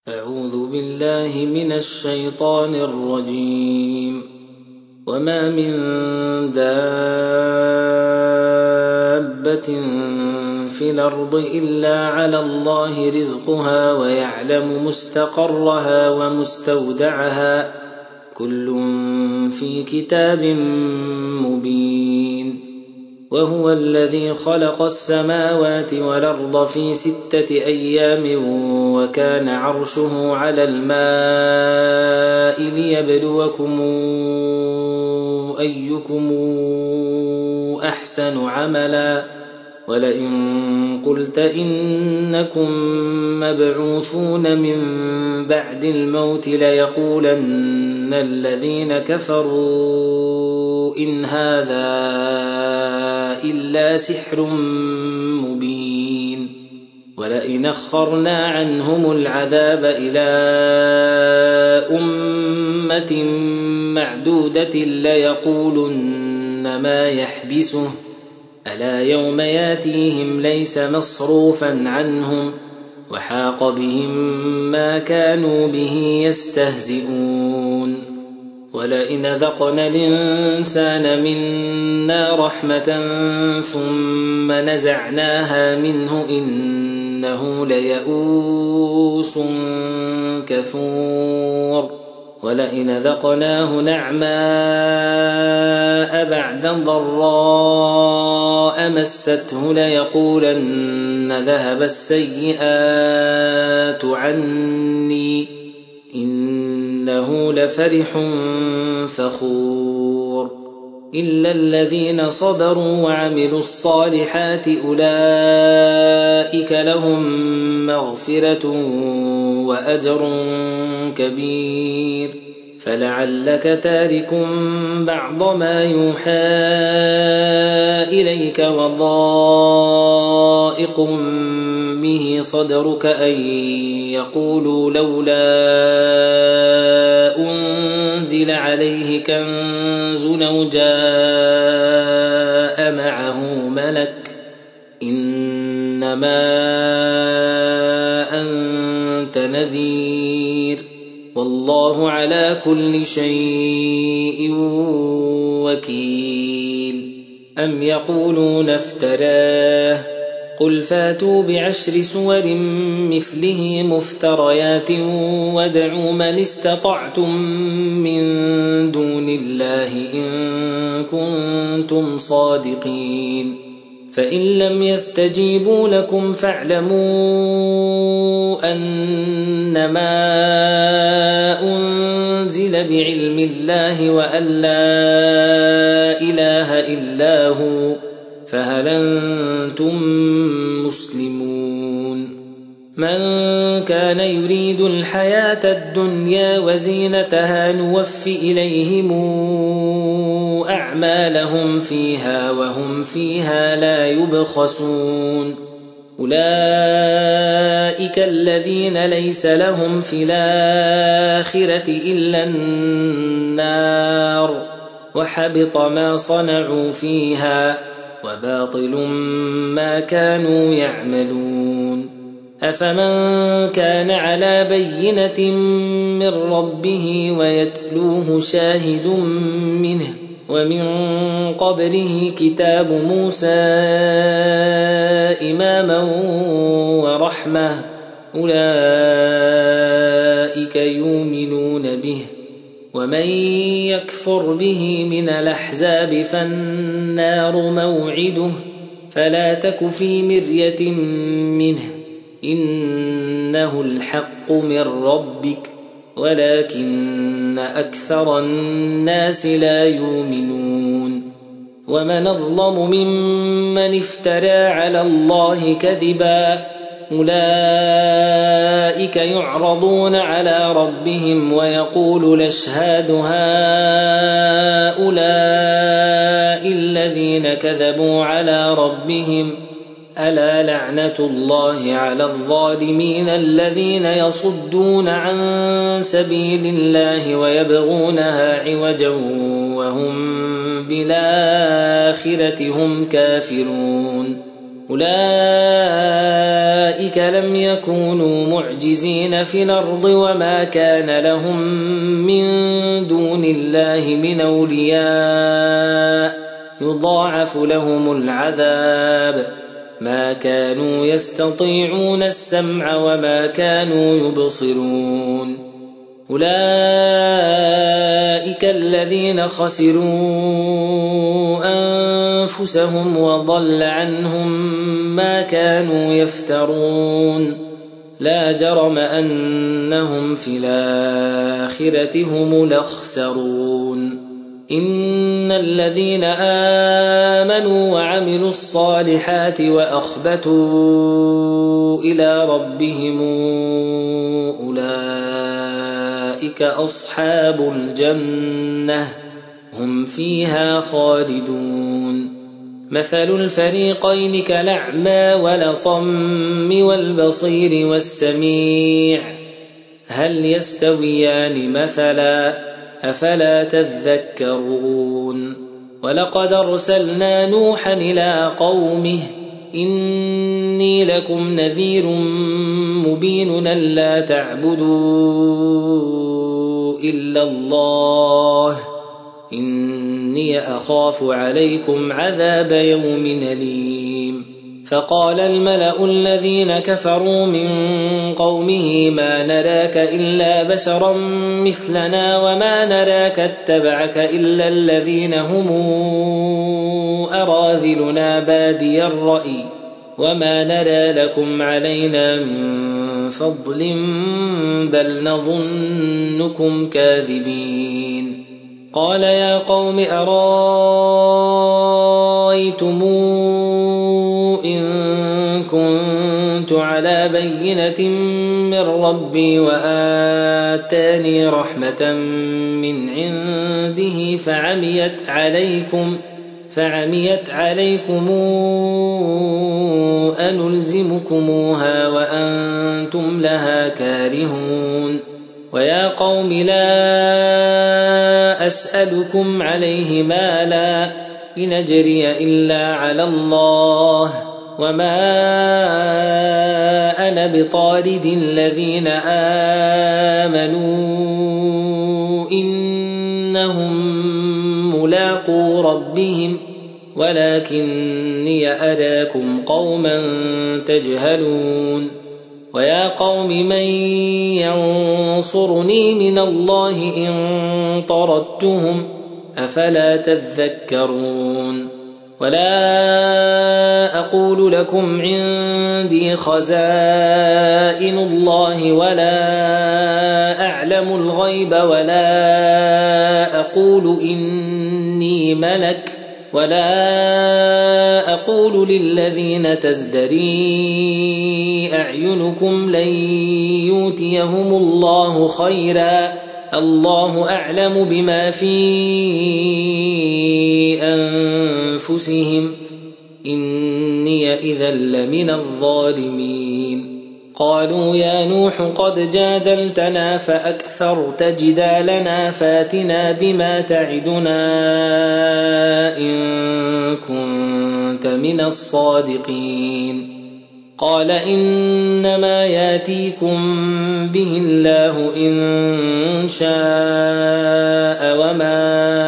أعوذ بالله من الشيطان الرجيم. وما من دابة في الأرض إلا على الله رزقها ويعلم مستقرها ومستودعها كل في كتاب مبين. وهو الذي خلق السماوات والأرض في 6 أيام وكان عرشه على الماء ليبلوكم أيكم أحسن عملا. ولئن قلت إنكم مبعوثون من بعد الموت ليقولن الذين كفروا إن هذا إلا سحر مبين. ولئن أخرنا عنهم العذاب إلى أمة معدودة ليقولن ما يحبسه ألا يوم ياتيهم ليس مصروفا عنهم وحاق بهم ما كانوا به يستهزئون. ولئن ذقنا الإنسان منا رحمة ثم نزعناها منه إنه ليئوس كفور. ولئن ذقناه نعماء بعد ضراء مسته ليقولن ذهب السيئات عني إنه لفرح فخور. إلا الذين صبروا وعملوا الصالحات أولئك لهم مغفرة وأجر كبير. فلعلك تارك بعض ما يوحى إليك وضائق به صدرك أن يقولوا لولا أنزل عليه كنز أو جاء معه ملك إنما أنت نذير والله على كل شيء وكيل. أم يقولون افتراه قل فاتوا ب10 سور مثله مفتريات وادعوا من استطعتم من دون الله إن كنتم صادقين. فإن لم يستجيبوا لكم فاعلموا أنما أنزل بعلم الله وأن لا إله إلا هو فهل أنتم مسلمون. من كان يريد الحياة الدنيا وزينتها نوفي إليهم أعمالهم فيها وهم فيها لا يبخسون. أولئك الذين ليس لهم في الآخرة إلا النار وحبط ما صنعوا فيها وباطل ما كانوا يعملون. أفمن كان على بينة من ربه ويتلوه شاهد منه ومن قبله كتاب موسى إماما ورحمة أولئك يؤمنون به. ومن يكفر به من الأحزاب فالنار موعده فلا تك في مرية منه إنه الحق من ربك ولكن أكثر الناس لا يؤمنون. ومن أظلم ممن افترى على الله كذبا أولئك يعرضون على ربهم ويقول الأشهاد هؤلاء الذين كذبوا على ربهم ألا لعنة الله على الظالمين الذين يصدون عن سبيل الله ويبغونها عوجا وهم بالآخرة هم كافرون. أولئك لم يكونوا معجزين في الأرض وما كان لهم من دون الله من أولياء يضاعف لهم العذاب ما كانوا يستطيعون السمع وما كانوا يبصرون أولئك الذين خسروا أنفسهم وضل عنهم ما كانوا يفترون لا جرم أنهم في الآخرة هم الأخسرون إن الذين آمنوا وعملوا الصالحات وأخبتوا إلى ربهم أولئك أصحاب الجنة هم فيها خالدون مثل الفريقين كالأعمى والأصم والبصير والسميع هل يستويان مثلا أفلا تذكرون ولقد أرسلنا نوحا إلى قومه إني لكم نذير مبين ألا تعبدوا إلا الله إني أخاف عليكم عذاب يوم أليم فقال الملأ الذين كفروا من قومه ما نراك إلا بشرا مثلنا وما نراك اتبعك إلا الذين هم أراذلنا بادي الرأي وما نرى لكم علينا من فضل بل نظنكم كاذبين قال يا قوم أرأيتم إن كنت على بينة من ربي وآتاني رحمة من عنده فعميت عليكم أنلزمكموها وأنتم لها كارهون ويا قوم لا أسألكم عليه مالا إن أجري إلا على الله وما أنا بطارد الذين آمنوا إنهم ملاقو ربهم ولكني أراكم قوما تجهلون ويا قوم من ينصرني من الله إن طردتهم أفلا تذكرون ولا أقول لكم عندي خزائن الله ولا أعلم الغيب ولا أقول إني ملك ولا أقول للذين تزدري أعينكم لن يؤتيهم الله خيرا الله أعلم بما في أنفسهم إني إذا لمن الظالمين قالوا يا نوح قد جادلتنا فأكثرت جدالنا فاتنا بما تعدنا إن كنت من الصادقين قال إنما ياتيكم به الله إن شاء وما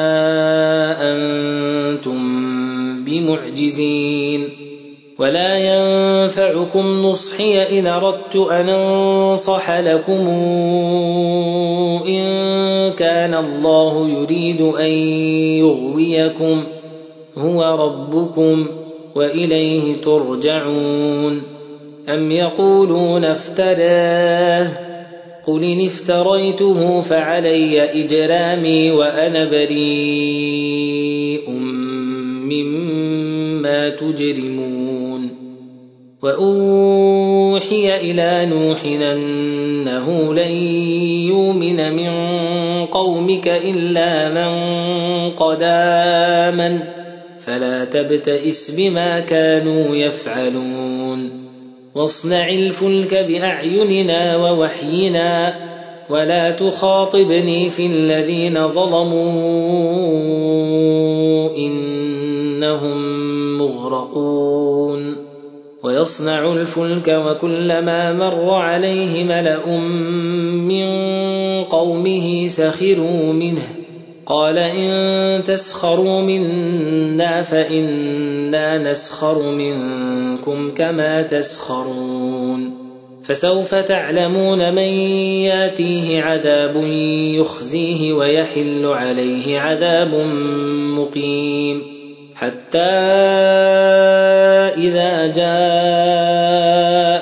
أنتم بمعجزين ولا ينفعكم نصحي إن أردت أن أنصح لكم إن كان الله يريد أن يغويكم هو ربكم وإليه ترجعون أم يقولون افتراه قل إن افتريته فعلي إجرامي وأنا بريء مما تجرمون وأوحي إلى نوح أنه لن يؤمن من قومك إلا من قد آمن فلا تبتئس بما كانوا يفعلون واصنع الفلك بأعيننا ووحينا ولا تخاطبني في الذين ظلموا إنهم مغرقون ويصنع الفلك وكلما مر عليه ملأ من قومه سخروا منه قال إن تسخروا منا فإنا نسخر منكم كما تسخرون فسوف تعلمون من ياتيه عذاب يخزيه ويحل عليه عذاب مقيم حتى إذا جاء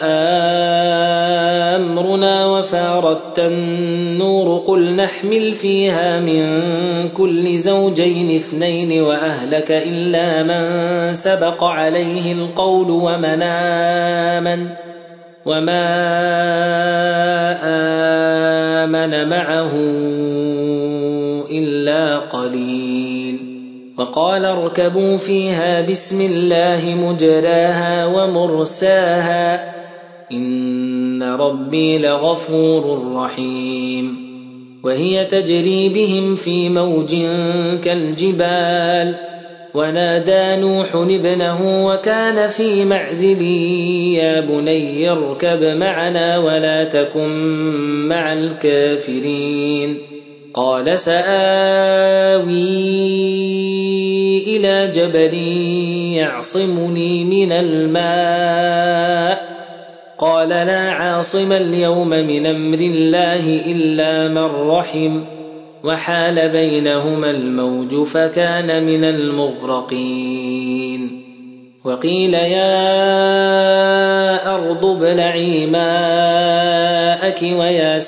أمرنا وفارت النور قل نحمل فيها من كل زوجين اثنين وأهلك إلا من سبق عليه القول وما آمن معه إلا قليل وقال اركبوا فيها بسم الله مجراها ومرساها إن ربي لغفور رحيم وهي تجري بهم في موج كالجبال ونادى نوح ابنه وكان في معزل يا بني اركب معنا ولا تكن مع الكافرين قال سآوي إلى جبل يعصمني من الماء قال لا عاصم اليوم من أمر الله إلا من رحم وحال بينهما الموج فكان من المغرقين وقيل يا أرض ابلعي ماءك ويا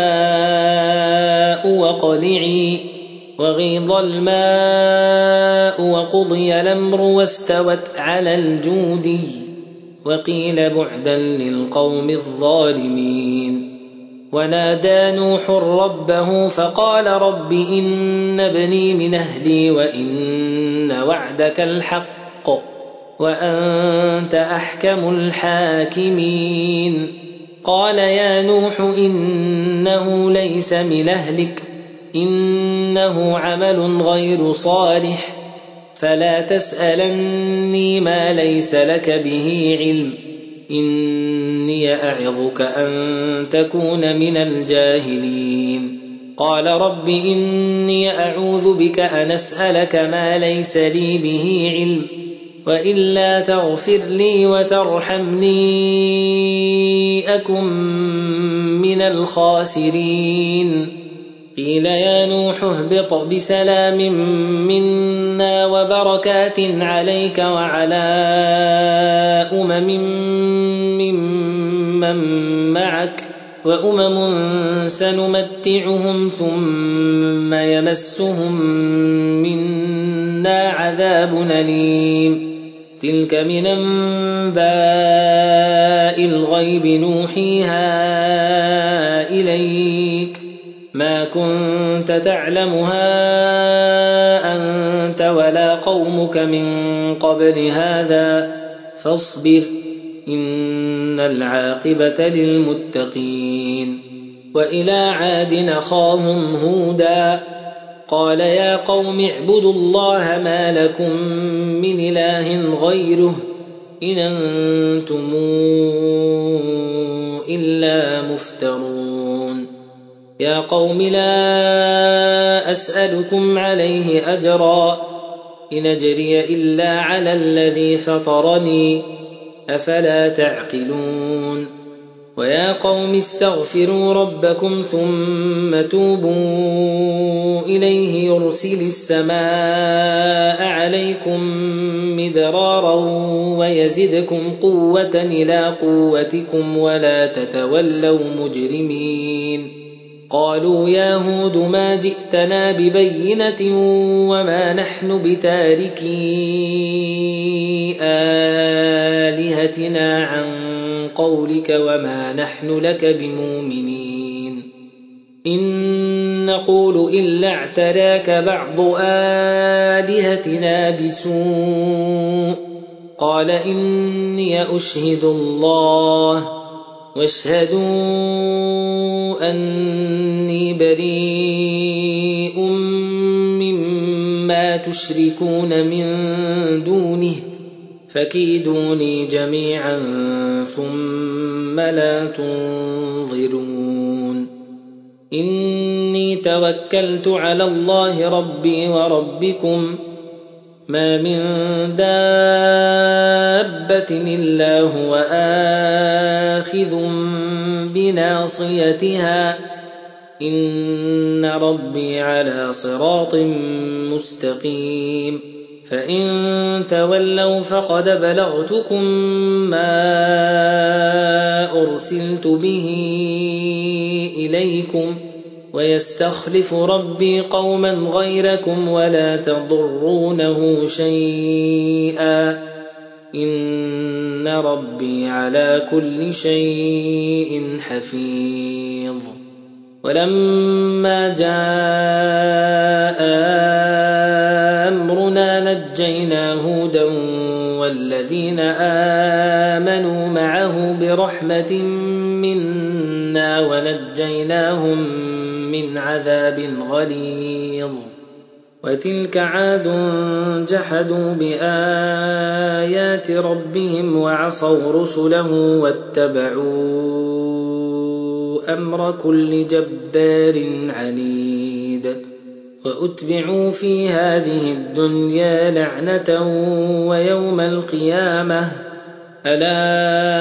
سماء واقلعي وغيض الماء وقضي الأمر واستوت على الجودي وقيل بعدا للقوم الظالمين ونادى نوح ربه فقال رب إن ابني من أهلي وإن وعدك الحق وأنت أحكم الحاكمين قال يا نوح إنه ليس من أهلك إنه عمل غير صالح فلا تسألني ما ليس لك به علم إني أعظك أن تكون من الجاهلين قال رب إني أعوذ بك أن أسألك ما ليس لي به علم وإلا تغفر لي وترحمني أكن من الخاسرين قيل يا نوح اهبط بسلام منا وبركات عليك وعلى ممن معك وأمم سنمتعهم ثم يمسهم منا عذاب أليم تلك من أنباء الغيب نوحيها إليك ما كنت تعلمها أنت ولا قومك من قبل هذا فاصبر إن العاقبة للمتقين وإلى عاد أخاهم هودا قال يا قوم اعبدوا الله ما لكم من إله غيره إن أنتم إلا مفترون يا قوم لا أسألكم عليه أجرا إن أجري إلا على الذي فطرني أفلا تعقلون ويا قوم استغفروا ربكم ثم توبوا إليه يرسل السماء عليكم مدرارا ويزدكم قوة إلى قوتكم ولا تتولوا مجرمين قالوا يا هود ما جئتنا ببينة وما نحن بتاركي آلهتنا عن قولك وما نحن لك بمؤمنين إن نقول إلا اعتراك بعض آلهتنا بسوء قال إني أشهد الله واشهدوا أني بريء مما تشركون من دونه فكيدوني جميعا ثم لا تنظرون إني توكلت على الله ربي وربكم ما من دابة إلا هو آخذ بناصيتها إن ربي على صراط مستقيم فإن تولوا فقد بلغتكم ما أرسلت به إليكم ويستخلف ربي قوما غيركم ولا تضرونه شيئا إن ربي على كل شيء حفيظ ولما جاء أمرنا نجينا هودا والذين آمنوا معه برحمة منا ونجيناهم من عذاب غليظ وتلك عاد جحدوا بآيات ربهم وعصوا رسله واتبعوا أمر كل جبار عنيد وأتبعوا في هذه الدنيا لعنة ويوم القيامة ألا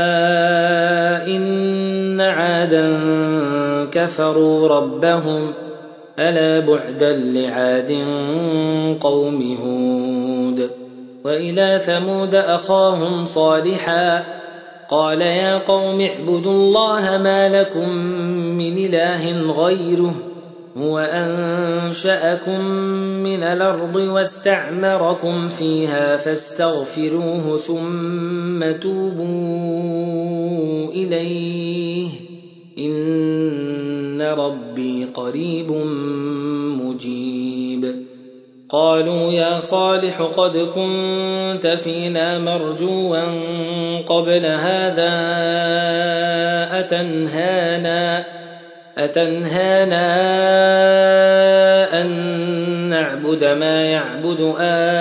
إن عادا كفروا ربهم ألا بعدا لعاد قوم هود وإلى ثمود أخاهم صالحا قال يا قوم اعبدوا الله ما لكم من إله غيره هو أنشأكم من الأرض واستعمركم فيها فاستغفروه ثم توبوا إليه إن ربي قريب مجيب قالوا يا صالح قد كنت فينا مرجوا قبل هذا أتنهانا أن نعبد ما يعبد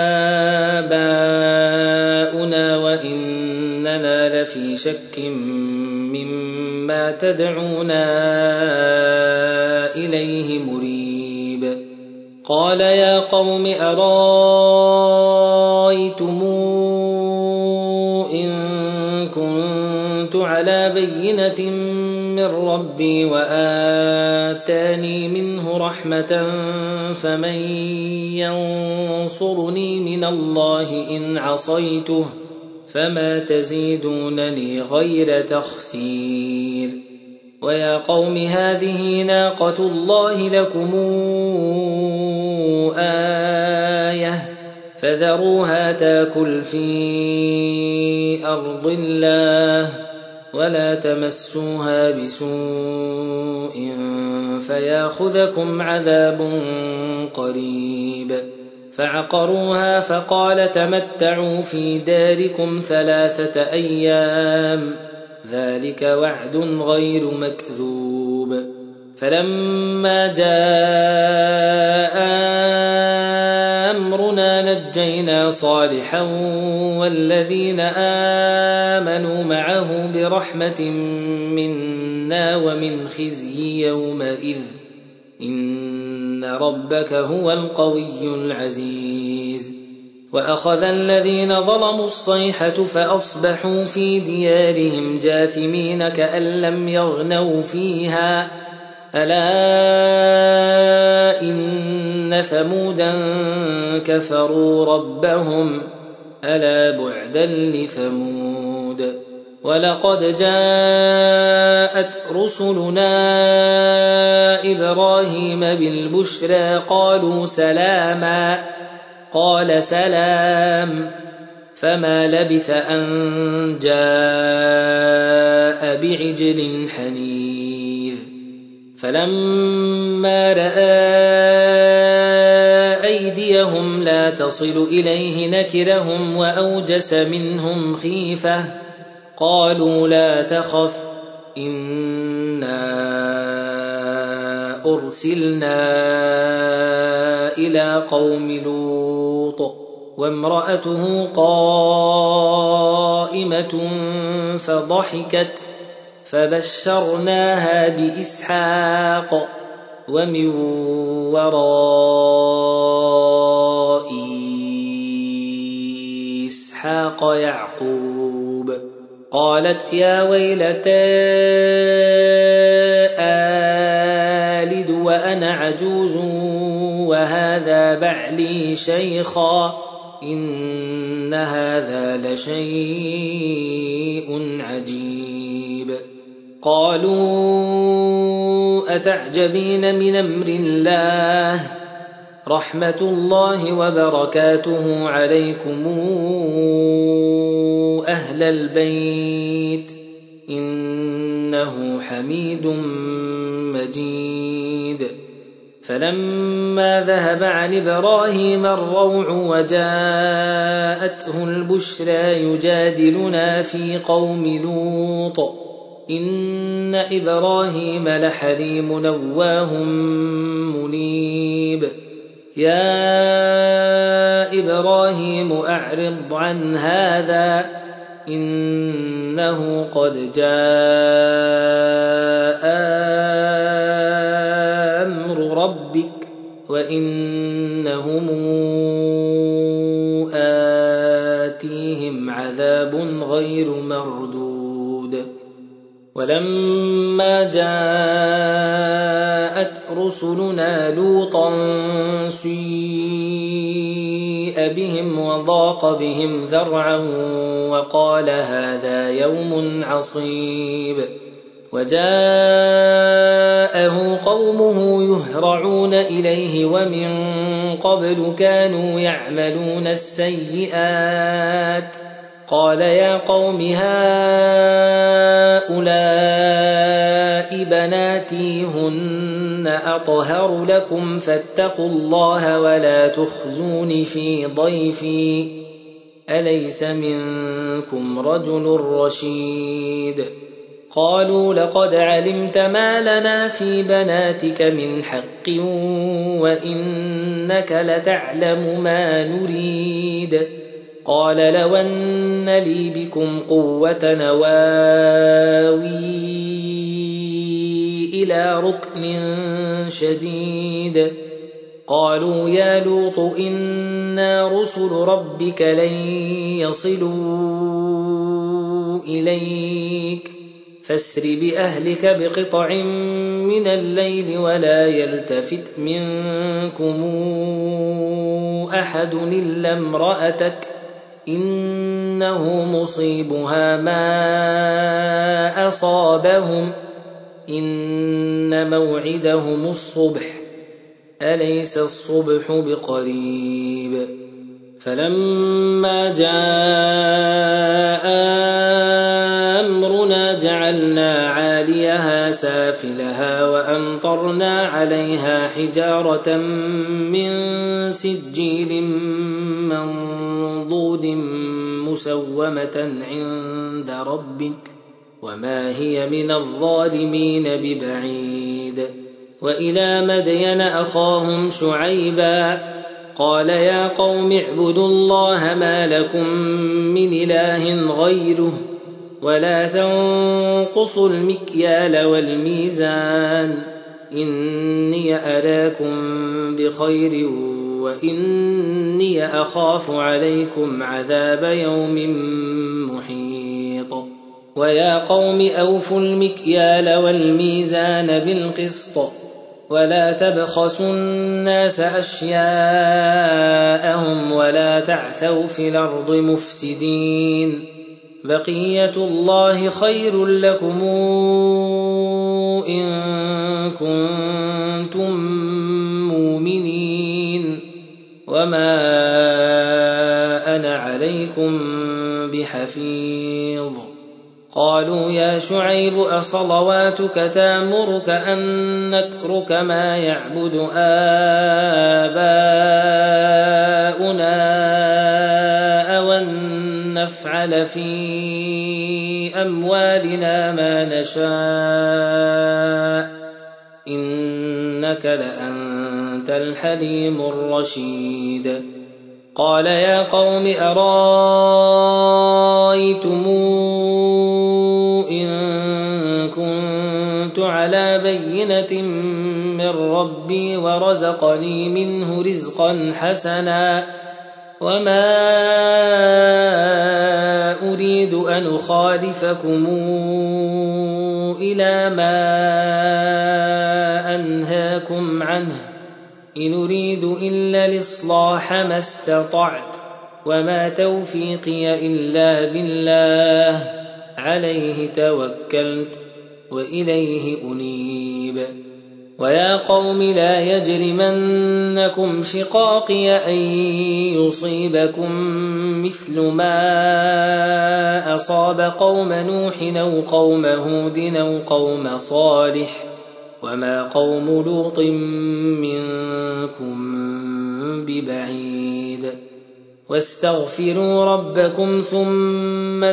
آباؤنا وإننا لفي شك مما تدعونا إليه مريب قال يا قوم أرايتم إن كنت على بينة من ربي وآتاني منه رحمة فمن ينصرني من الله إن عصيته فما تزيدونني غير تخسير ويا قوم هذه ناقة الله لكم آية فذروها تاكل في أرض الله ولا تمسوها بسوء فياخذكم عذاب قريب فعقروها فقال تمتعوا في داركم 3 أيام ذلك وعد غير مكذوب فلما جاء أمرنا نجينا صالحا والذين آمنوا معه برحمة منا ومن خزي يومئذ إن ربك هو القوي العزيز وأخذ الذين ظلموا الصيحة فأصبحوا في ديارهم جاثمين كأن لم يغنوا فيها ألا إن ثمودا كفروا ربهم ألا بعدا لثمود ولقد جاءت رسلنا إبراهيم بالبشرى قالوا سلاما قال سلام فما لبث أن جاء بعجل حنيذ فلما رأى أيديهم لا تصل إليه نكرهم وأوجس منهم خيفة قالوا لا تخف إنا أرسلنا إلى قوم لوط وامرأته قائمة فضحكت فبشرناها بإسحاق ومن وراء إسحاق يعقوب. قالت يا ويلتى آلد وأنا عجوز وهذا بعلي شيخا إن هذا لشيء عجيب. قالوا أتعجبين من أمر الله رحمة الله وبركاته عليكم أهل البيت إنه حميد مجيد. فلما ذهب عن إبراهيم الروع وجاءته البشرى يجادلنا في قوم لوط إن إبراهيم لحليم أواه منيب. يا إبراهيم أعرض عن هذا إنه قد جاء أمر ربك وإنهم آتيهم عذاب غير مردود. ولما جاءت رسلنا لوطا سيء بهم وضاق بهم ذرعا وقال هذا يوم عصيب. وجاءه قومه يهرعون إليه ومن قبل كانوا يعملون السيئات. قال يا قوم هؤلاء بناتي هن أطهر لكم فاتقوا الله ولا تخزون في ضيفي أليس منكم رجل رشيد. قالوا لقد علمت ما لنا في بناتك من حق وإنك لتعلم ما نريد. قال لو أن لي بكم قوة نواوي إلى ركن شديد. قالوا يا لوط إنا رسل ربك لن يصلوا إليك فاسر بأهلك بقطع من الليل ولا يلتفت منكم أحد إلا امرأتك إنه مصيبها ما أصابهم إن موعدهم الصبح أليس الصبح بقريب. فلما جاء أمرنا جعلنا عاليها سافلها وأمطرنا عليها حجارة من سجيل منضود مسومة عند ربك وما هي من الظالمين ببعيد. وإلى مدين أخاهم شعيبا قال يا قوم اعبدوا الله ما لكم من إله غيره ولا تنقصوا المكيال والميزان إني أراكم بخير وإني أخاف عليكم عذاب يوم محيط. ويا قوم أوفوا المكيال والميزان بالقسط ولا تبخسوا الناس أشياءهم ولا تعثوا في الأرض مفسدين بقية الله خير لكم إن كنتم مؤمنين وما أنا عليكم بحفيظ. قالوا يا شعيب أصلواتك تأمرك أن نترك ما يعبد آباؤنا أو أن نفعل في أموالنا ما نشاء إنك لأنت الحليم الرشيد. قال يا قوم أرايتم إن كنت على بينة من ربي ورزقني منه رزقا حسنا وما أريد أن أخالفكم إلى ما أنهاكم عنه إن أريد إلا الإصلاح ما استطعت وما توفيقي إلا بالله عليه توكلت وإليه أنيب ويا قوم لا يجرمنكم شقاقي أن يصيبكم مثل ما أصاب قوم نوح أو قوم هود أو قوم صالح وما قوم لوط منكم ببعيد واستغفروا ربكم ثم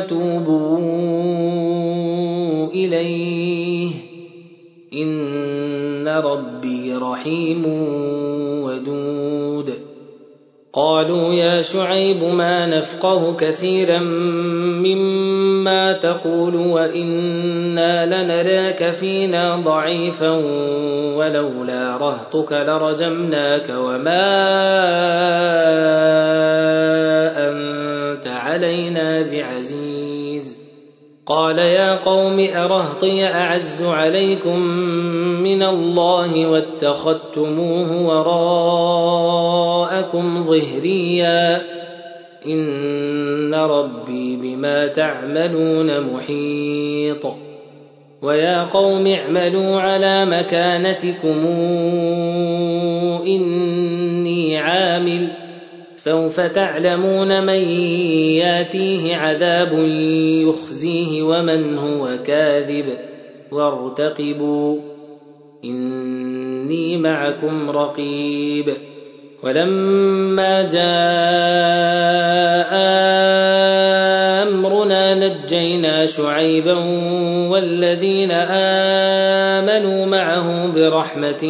توبوا إليه إن ربي رحيم ودود قالوا يا شعيب ما نفقه كثيرا مما تقول وإنا لنراك فينا ضعيفا ولولا رهطك لرجمناك وما أنت علينا بعزيز قال يا قوم أرهطي أعز عليكم من الله واتخذتموه وراءكم ظهريا إن ربي بما تعملون محيط ويا قوم اعملوا على مكانتكم إني عامل سوف تعلمون من ياتيه عذاب يخزيه ومن هو كاذب وارتقبوا إني معكم رقيب ولما جاء أمرنا نجينا شعيبا والذين آمنوا معه برحمة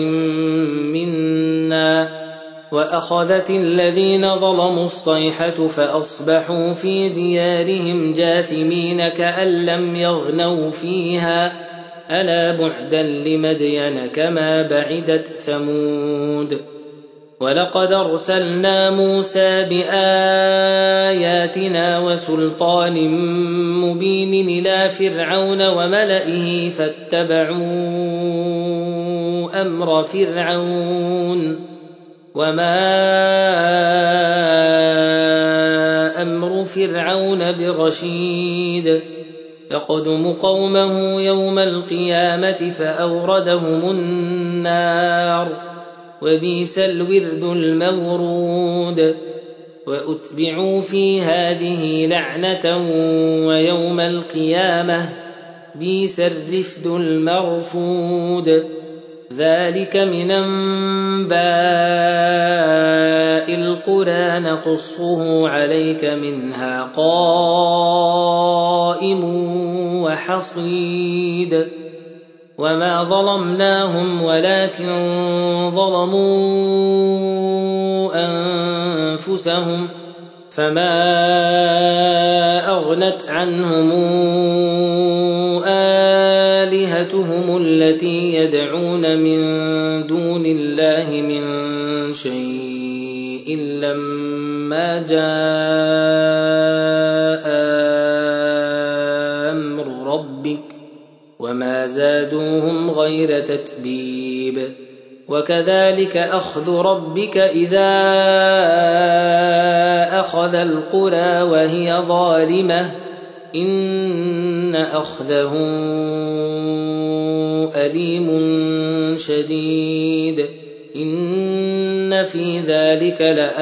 منا وأخذت الذين ظلموا الصيحة فأصبحوا في ديارهم جاثمين كأن لم يغنوا فيها ألا بعدا لمدين كما بعدت ثمود ولقد أرسلنا موسى بآياتنا وسلطان مبين إلى فرعون وملئه فاتبعوا أمر فرعون وما أمر فرعون برشيد يقدم قومه يوم القيامة فأوردهم النار وبئس الورد المورود وأتبعوا في هذه لعنة ويوم القيامة بئس الرفد المرفود ذلك من أنباء القرى نقصه عليك منها قائم وحصيد وما ظلمناهم ولكن ظلموا أنفسهم فما أغنت عنهم آلهتهم التي يدعون من دون الله من شيء لما جاء أمر ربك وما زادوهم غير تتبيب وكذلك أخذ ربك إذا أخذ القرى وهي ظالمة إن أخذه أليم شديد إن في ذلك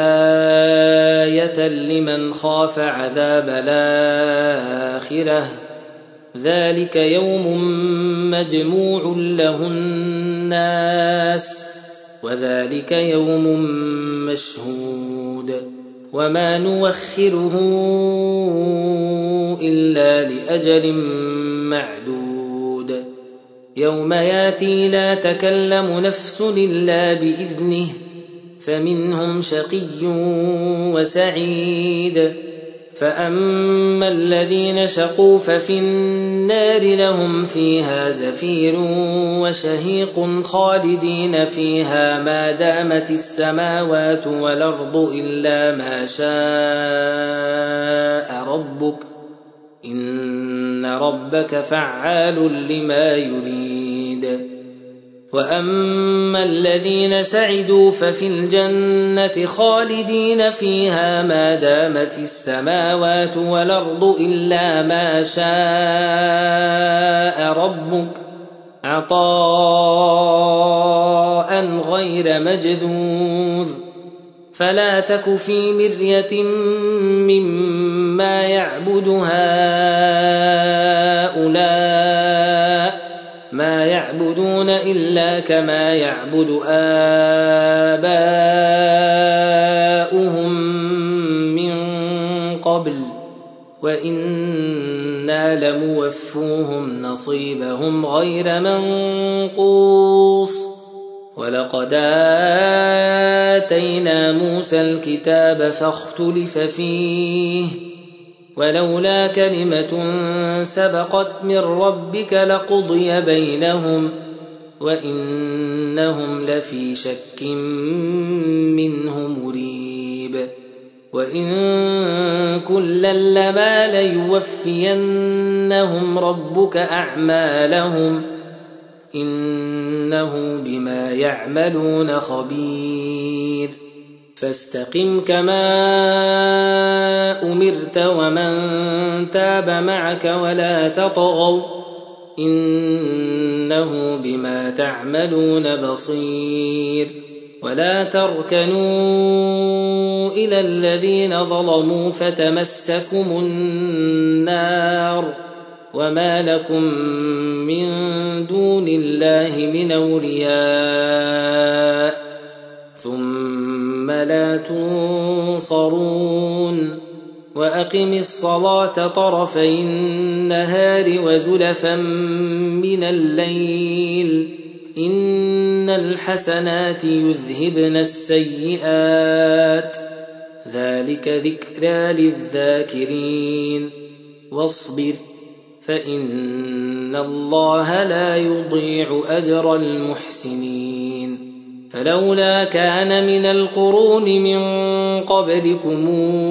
لآية لمن خاف عذاب الآخرة ذلك يوم مجموع له الناس وذلك يوم مشهود وما نوخره إلا لأجل معدود يوم ياتي لا تكلم نفس إلا بإذنه فمنهم شقي وسعيد فأما الذين شقوا ففي النار لهم فيها زفير وشهيق خالدين فيها ما دامت السماوات والأرض إلا ما شاء ربك إن ربك فعال لما يريد وأما الذين سعدوا ففي الجنة خالدين فيها ما دامت السماوات والأرض إلا ما شاء ربك عطاء غير مجذوذ فلا تك في مرية مما يعبد هؤلاء ما يعبدون إلا كما يعبد آباؤهم من قبل وإنا لموفوهم نصيبهم غير منقوص ولقد آتينا موسى الكتاب فاختلف فيه ولولا كلمة سبقت من ربك لقضي بينهم وإنهم لفي شك منه مريب وإن كلا لما ليوفينهم ربك أعمالهم إنه بما يعملون خبير فاستقم كما أمرت ومن تاب معك ولا تطغوا إنه بما تعملون بصير ولا تركنوا إلى الذين ظلموا فتمسكم النار وما لكم من دون الله من أولياء ثم لا تنصرون وأقم الصلاة طرفي النهار وزلفا من الليل إن الحسنات يذهبن السيئات ذلك ذكرى للذاكرين واصبر فإن الله لا يضيع أجر المحسنين فلولا كان من القرون من قبلكم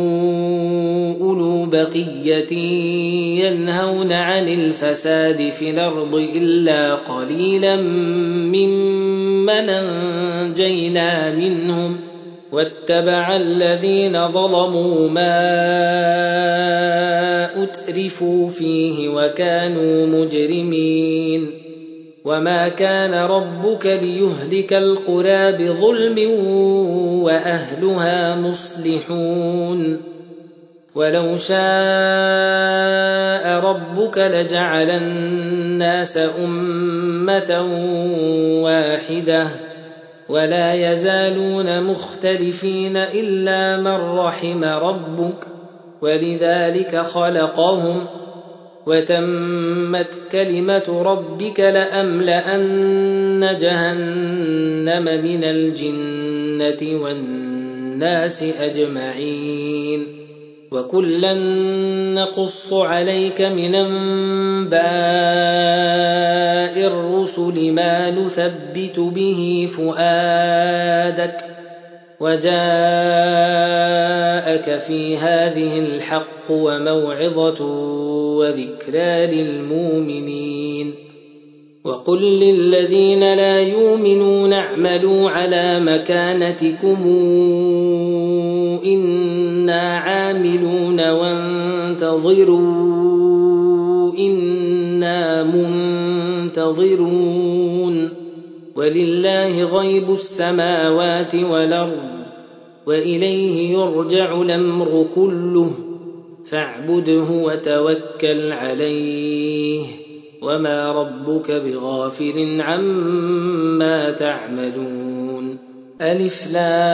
أولو بقية ينهون عن الفساد في الأرض إلا قليلا ممن أنجينا منهم واتبع الذين ظلموا ما أترفوا فيه وكانوا مجرمين وما كان ربك ليهلك القرى بظلم وأهلها مصلحون ولو شاء ربك لجعل الناس أمة واحدة ولا يزالون مختلفين إلا من رحم ربك ولذلك خلقهم وتمت كلمة ربك لأملأن جهنم من الجنة والناس أجمعين وكلا نقص عليك من أنباء الرسل ما نثبت به فؤادك وجاءك في هذه الحق وموعظة وذكرى للمؤمنين وقل للذين لا يؤمنون اعملوا على مكانتكم إنا عاملون وانتظروا إنا منتظرون ولله غيب السماوات والأرض وإليه يرجع الأمر كله فاعبده وتوكل عليه وما ربك بغافل عما تعملون ألف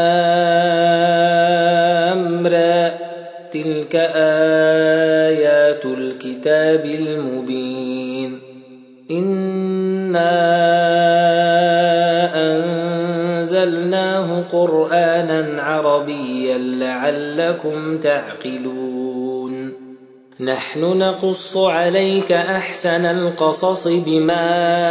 لام را تلك آيات الكتاب المبين إنا أنزلناه قرآنا عربيا لعلكم تعقلون نحن نقص عليك أحسن القصص بما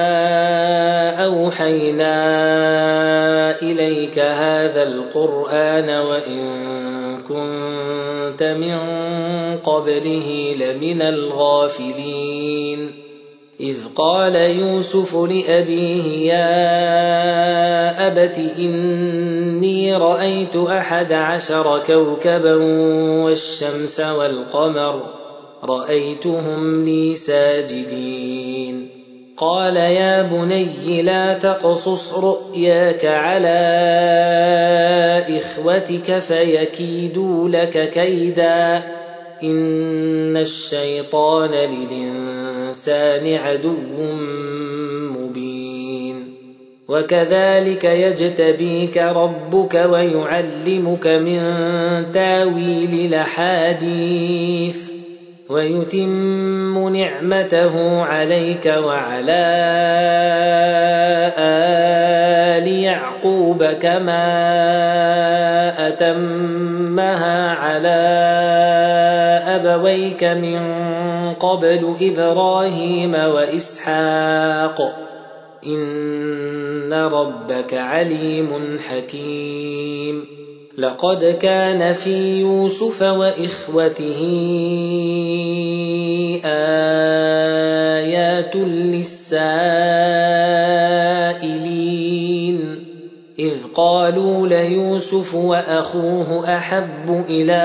أوحينا إليك هذا القرآن وإن كنت من قبله لمن الغافلين إذ قال يوسف لأبيه يا أبت إني رأيت 11 كوكبا والشمس والقمر رأيتهم لي ساجدين قال يا بني لا تقصص رؤياك على إخوتك فيكيدوا لك كيدا إن الشيطان للإنسان عدو مبين وكذلك يجتبيك ربك ويعلمك من تاويل الأحاديث ويتم نعمته عليك وعلى آل يعقوب كما أتمها على أبويك من قبل إبراهيم وإسحاق إن ربك عليم حكيم لقد كان في يوسف وإخوته آيات للسائلين إذ قالوا ليوسف وأخوه أحب إلى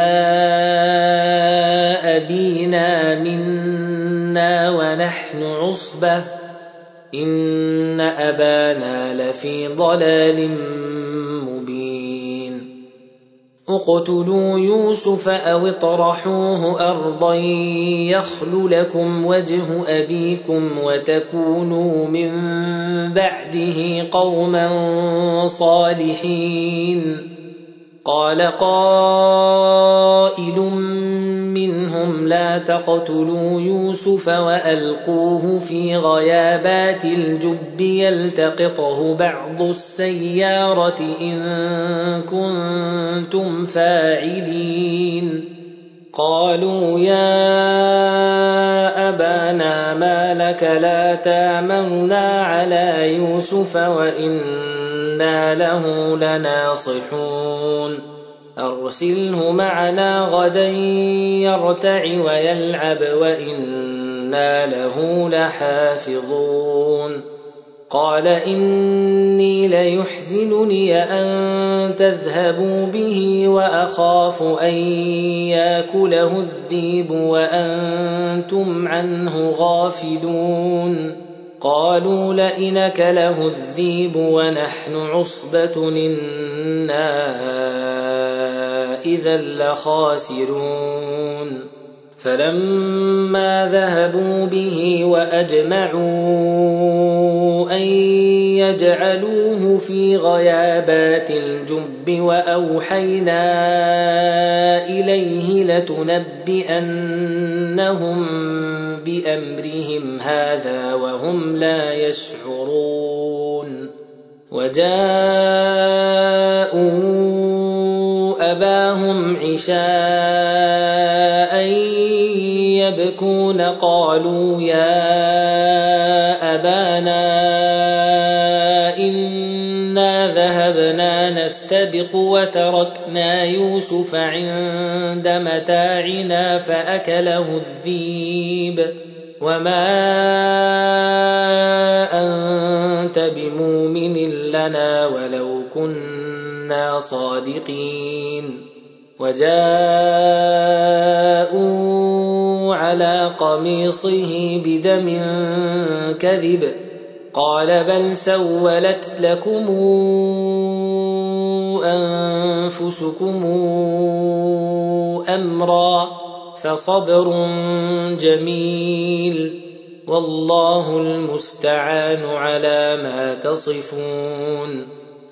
أبينا منا ونحن عصبة إن أبانا لفي ضلال مبين اقتلوا يوسف أو اطرحوه أرضا يخل لكم وجه أبيكم وتكونوا من بعده قوما صالحين قال قائل منهم لا تقتلوا يوسف وألقوه في غيابات الجب يلتقطه بعض السيارة إن كنتم فاعلين قالوا يا أبانا ما لك لا تامنا على يوسف وإنا له لناصحون أرسله معنا غدا يرتع ويلعب وإنا له لحافظون قال إني ليحزنني أن تذهبوا به وأخاف أن يأكله الذئب وأنتم عنه غافلون قالوا لئن أكله الذئب ونحن عصبة إنا إذا لخاسرون فلما ذهبوا به وأجمعوا أن يجعلوه في غيابات الجب وأوحينا إليه لتنبئنهم بأمرهم هذا وهم لا يشعرون وجاءوا أباهم عشاء يبكون قالوا يا أبانا إنا ذهبنا نستبق وتركنا يوسف عند متاعنا فأكله الذئب وما أنت بمؤمن لنا ولو كنا صادقين وجاءوا على قميصه بدم كذب قال بل سولت لكم أنفسكم أمرا فصبر جميل والله المستعان على ما تصفون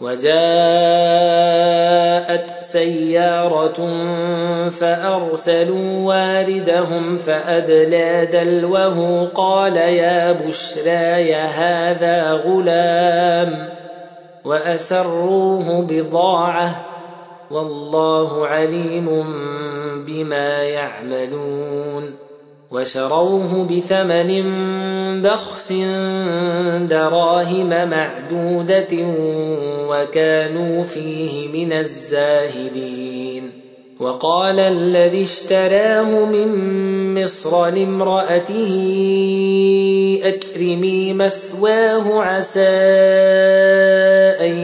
وجاءت سيارة فأرسلوا واردهم فأدلى دلوه قال يا بشرى هذا غلام وأسروه بضاعة والله عليم بما يعملون وشروه بثمن بخس دراهم معدودة وكانوا فيه من الزاهدين وقال الذي اشتراه من مصر لامرأته أكرمي مثواه عسى أن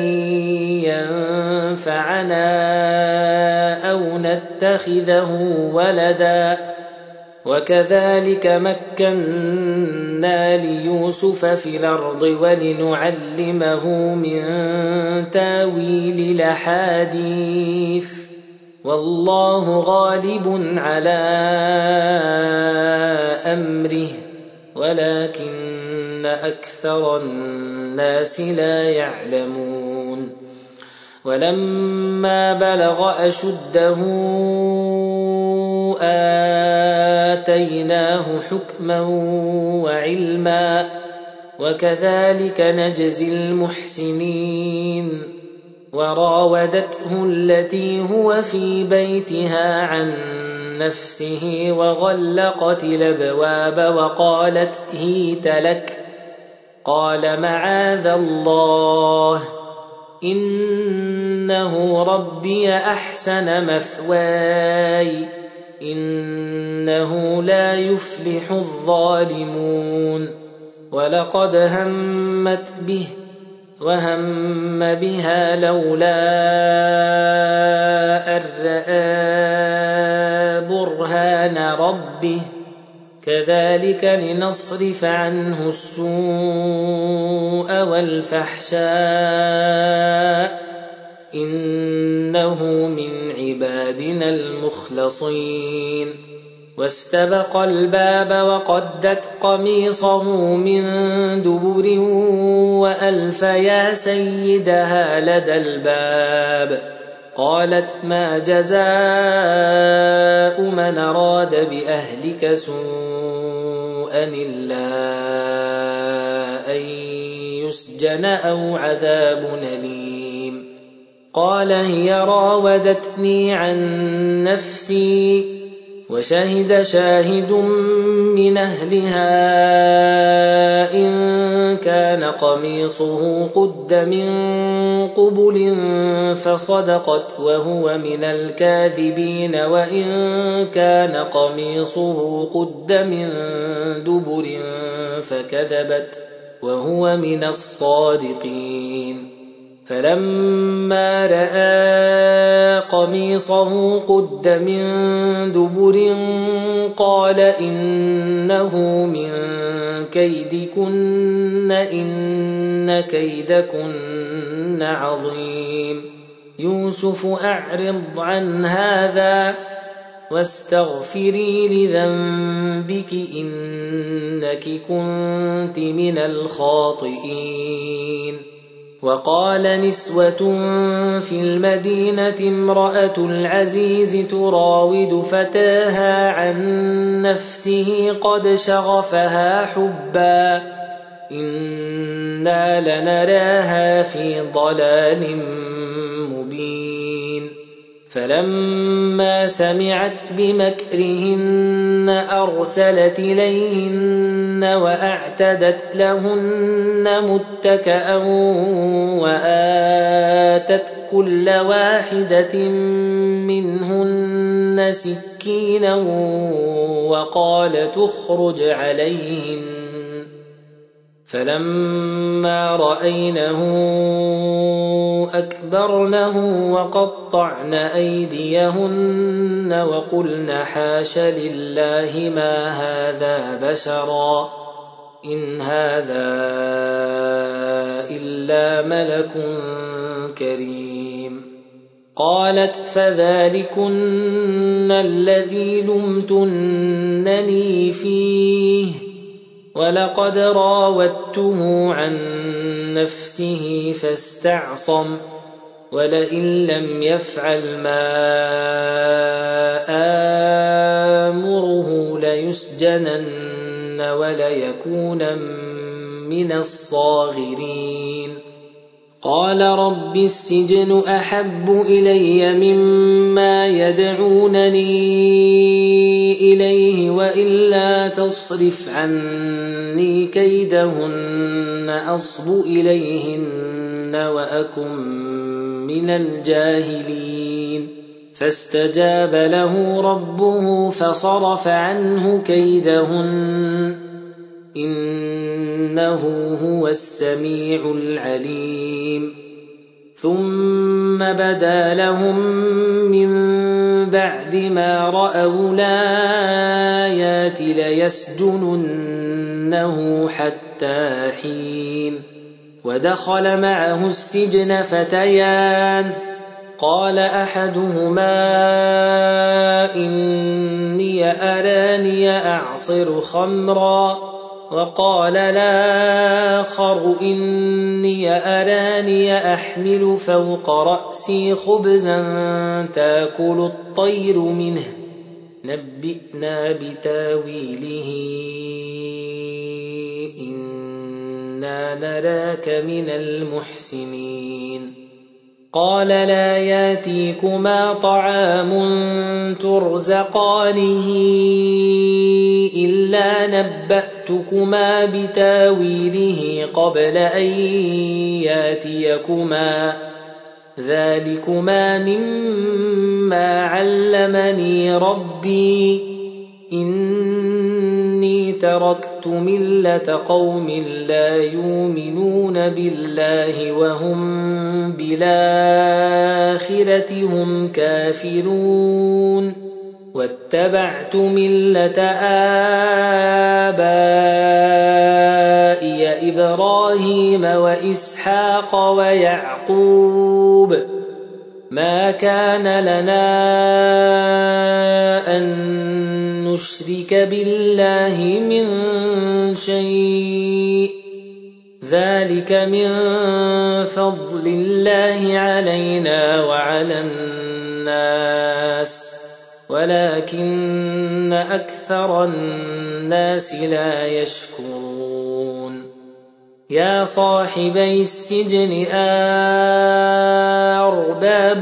ينفعنا أو نتخذه ولدا وكذلك مكنا ليوسف في الأرض ولنعلمه من تاويل الأحاديث والله غالب على أمره ولكن أكثر الناس لا يعلمون ولما بلغ أشده آتيناه حكما وعلما وكذلك نجزي المحسنين وراودته التي هو في بيتها عن نفسه وغلقت الأبواب وقالت هيت لك قال معاذ الله إنه ربي أحسن مثواي إنه لا يفلح الظالمون ولقد همت به وهم بها لولا أن رأى برهان ربه كذلك لنصرف عنه السوء والفحشاء إنه من عبادنا المخلصين واستبق الباب وقدت قميصه من دبر وألف يا سيدها لدى الباب قالت ما جزاء من أراد بأهلك سوءا إلا أن يسجن أو عذاب أليم قال هي راودتني عن نفسي وشهد شاهد من أهلها إن كان قميصه قد من قبل فصدقت وهو من الكاذبين وإن كان قميصه قد من دبر فكذبت وهو من الصادقين فلما رأى قميصه قد من دبر قال إنه من كيدكن إن كيدكن عظيم يوسف أعرض عن هذا واستغفري لذنبك إنك كنت من الخاطئين وقال نسوة في المدينة امرأة العزيز تراود فتاها عن نفسه قد شغفها حبا إنا لنراها في ضلال مبين فلما سمعت بمكرهن أرسلت إليهن وأعتدت لهن متكأ وآتت كل واحدة منهن سكينا وقالت اخرج عليهن فلما رأينه أكبرنه وقطعن أيديهن وقلن حاش لله ما هذا بشرا إن هذا إلا ملك كريم قالت فذلكن الذي لمتنني فيه ولقد راودته عن نفسه فاستعصم ولئن لم يفعل ما آمره ليسجنن وليكون من الصاغرين قال رب السجن أحب إلي مما يدعونني إليه وإلا تصرف عني كيدهن أصب إليهن وأكن من الجاهلين فاستجاب له ربه فصرف عنه كيدهن إنه هو السميع العليم ثم بدا لهم من بعد ما رأوا الآيات ليسجننه حتى حين ودخل معه السجن فتيان قال أحدهما إني أراني أعصر خمرا وقال الآخر إني أراني أحمل فوق رأسي خبزا تأكل الطير منه نبئنا بتاويله إنا نراك من المحسنين قال لا ياتيكما طعام ترزقانه إلا نبأتكما بتاويله قبل أن ياتيكما ذلكما مما علمني ربي إني تركت ملة قوم لا يؤمنون بالله وهم بالآخرة هم كافرون واتبعت ملة آبائي إبراهيم وإسحاق ويعقوب ما كان لنا أن نشرك بالله من شيء ذلك من فضل الله علينا وعلى الناس ولكن أكثر الناس لا يشكرون يا صاحبي السجن أرباب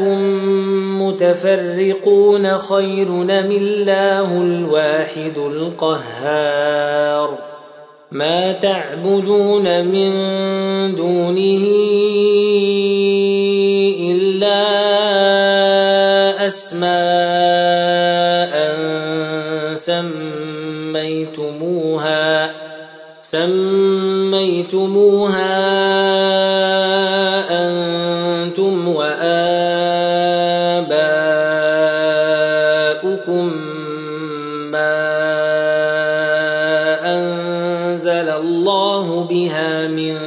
متفرقون خير أم الله الواحد القهار ما تعبدون من دونه إلا أسماء سميتموها أنتم وآباؤكم ما أنزل الله بها من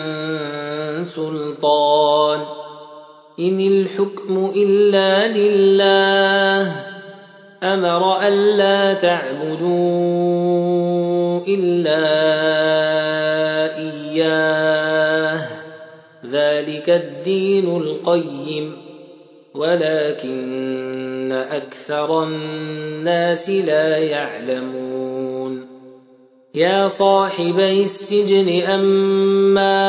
سلطان إن الحكم إلا لله أمر ألا تعبدوا إلا إياه ذلك الدين القيم ولكن أكثر الناس لا يعلمون يا صاحبي السجن أما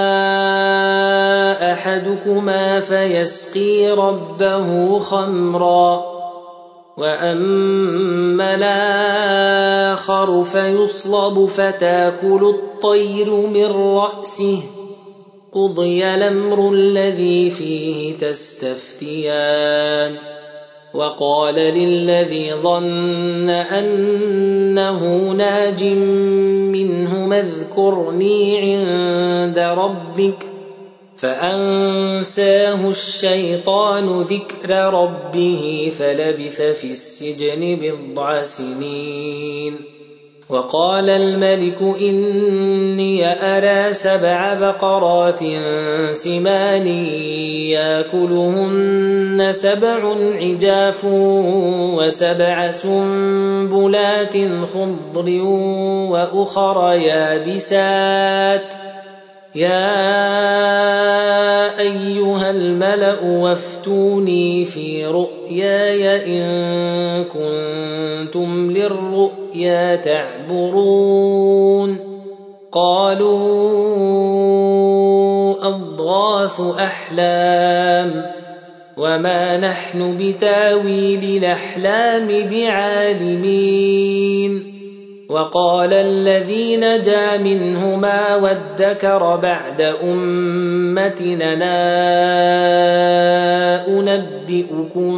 أحدكما فيسقي ربه خمرا وأما الآخر فيصلب فتأكل الطير من رأسه قضي الأمر الذي فيه تستفتيان وقال للذي ظن أنه ناج منهما اذكرني عند ربك فأنساه الشيطان ذكر ربه فلبث في السجن بضع سنين وقال الملك إني أرى 7 بقرات سمان يأكلهن 7 عجاف و7 سنبلات خضر وأخر يابسات يا أيها الملأ وافتوني في رؤياي إن كنتم للرؤيا تعبرون قالوا أضغاث أحلام وما نحن بتاويل الأحلام بعالمين. وقال الذي نجا منهما وادكر بعد أمتنا أنبئكم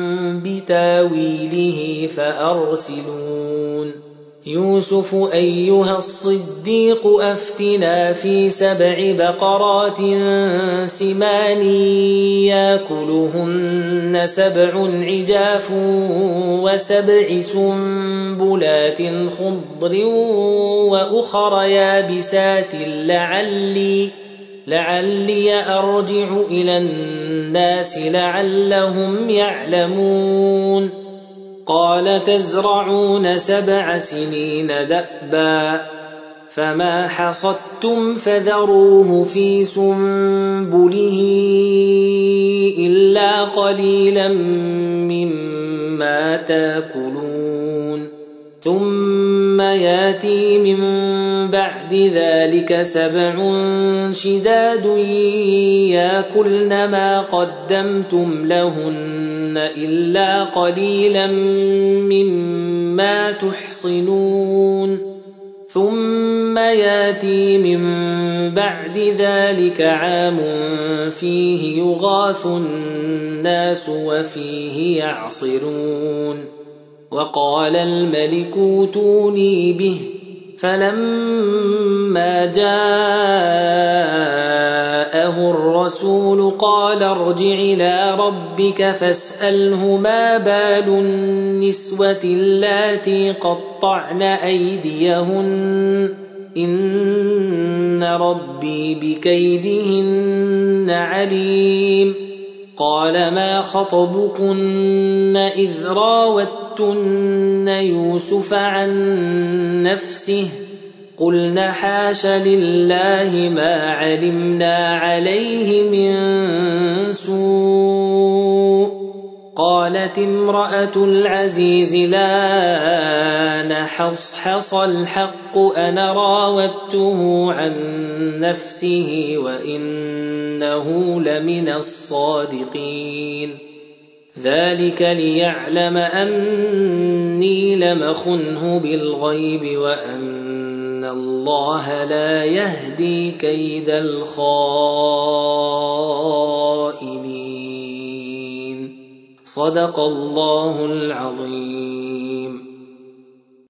بتاويله فأرسلون. يوسف أيها الصديق أفتنا في 7 بقرات سمان ياكلهن 7 عجاف و7 سنبلات خضر وأخر يابسات لعلي أرجع إلى الناس لعلهم يعلمون. قال تزرعون 7 سنين دأبا فما حصدتم فذروه في سنبله إلا قليلا مما تاكلون. ثم ياتي من بعد ذلك 7 شداد ياكلن ما قدمتم لهن إلا قليلا مما تحصنون. ثم ياتي من بعد ذلك عام فيه يغاث الناس وفيه يعصرون. وقال الملك اوتوني به فلما جاءه الرسول قال ارجع إلى ربك فاسأله ما بال النسوة اللاتي قطعن أيديهن إن ربي بكيدهن عليم. قال ما خطبكن إذ راوتن يوسف عن نفسه قلن حاش لله ما علمنا عليه من سوء. قالت امرأة العزيز لا نحصحص الحق أنا راودته عن نفسه وإنه لمن الصادقين. ذلك ليعلم أني لم أخنه بالغيب وأن الله لا يهدي كيد الخائنين. صدق الله العظيم.